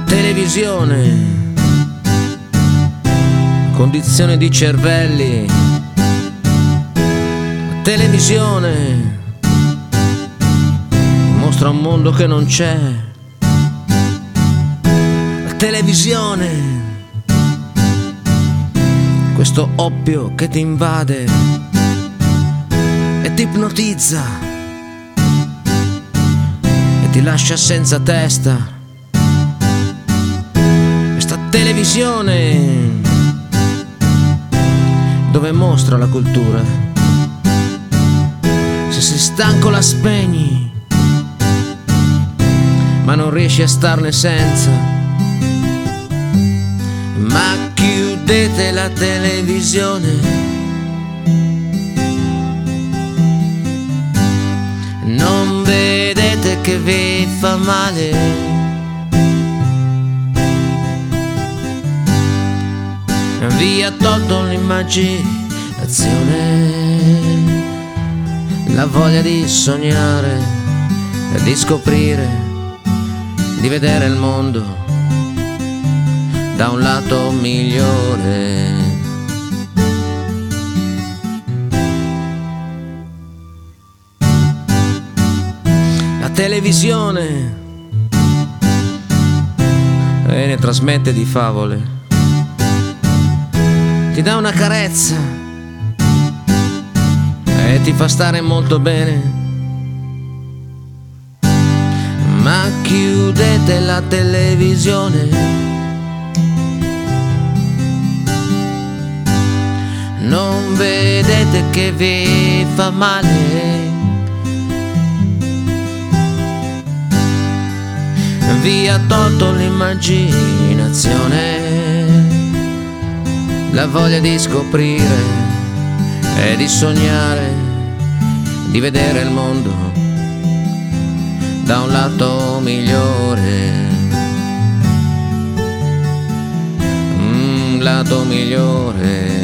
televisione, condizione di cervelli, la televisione mostra un mondo che non c'è, la televisione, questo oppio che ti invade e ti ipnotizza e ti lascia senza testa. Questa televisione dove mostra la cultura, se sei stanco la spegni, ma non riesci a starne senza. Ma chiudete la televisione, non vedete che vi fa male? Vi ha tolto l'immaginazione, la voglia di sognare, di scoprire, di vedere il mondo da un lato migliore. La televisione ne trasmette di favole, ti dà una carezza e ti fa stare molto bene. Ma chiudete la televisione, non vedete che vi fa male? Vi ha tolto l'immaginazione, la voglia di scoprire e di sognare, di vedere il mondo da un lato migliore. Lato migliore.